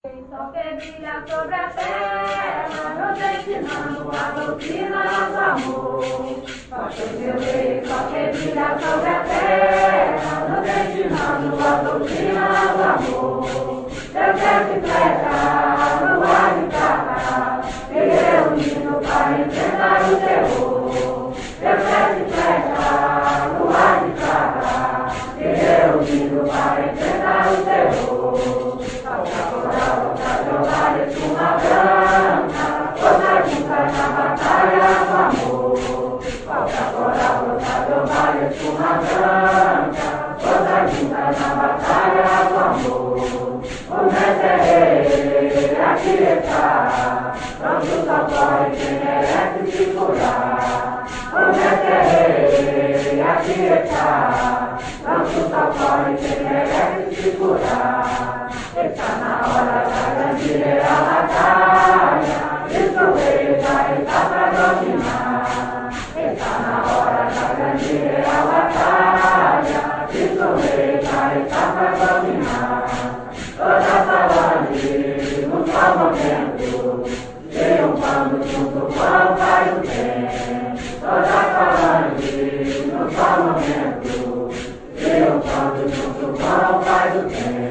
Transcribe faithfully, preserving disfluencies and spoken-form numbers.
Sol que brilha sobre a terra, nos ensinando a doutrina do amor. Forte meu rei, sol que brilha sobre a terra, nos ensinando a doutrina do amor. Deus é que flecha, no ar de prata, peguei o hino para enfrentar o terror. Deus é que flecha, no ar de prata, peguei o hino para enfrentar o terror. Uma branca, força junta na batalha do amor. Falta coral, força trabalho, espuma branca, força junta na batalha do amor. O mestre é rei, aqui está, pronto só pode quem merece se curar. O mestre é rei, aqui está, pronto só pode quem merece se curar. Está na hora da grande real batalha, Cristo Rei já está para dominar. Está na hora da grande real batalha, Cristo Rei já está para dominar. Toda falange, no qual momento, triunfando junto com o Pai do bem. Toda falange, no qual momento, triunfando junto com o Pai do bem.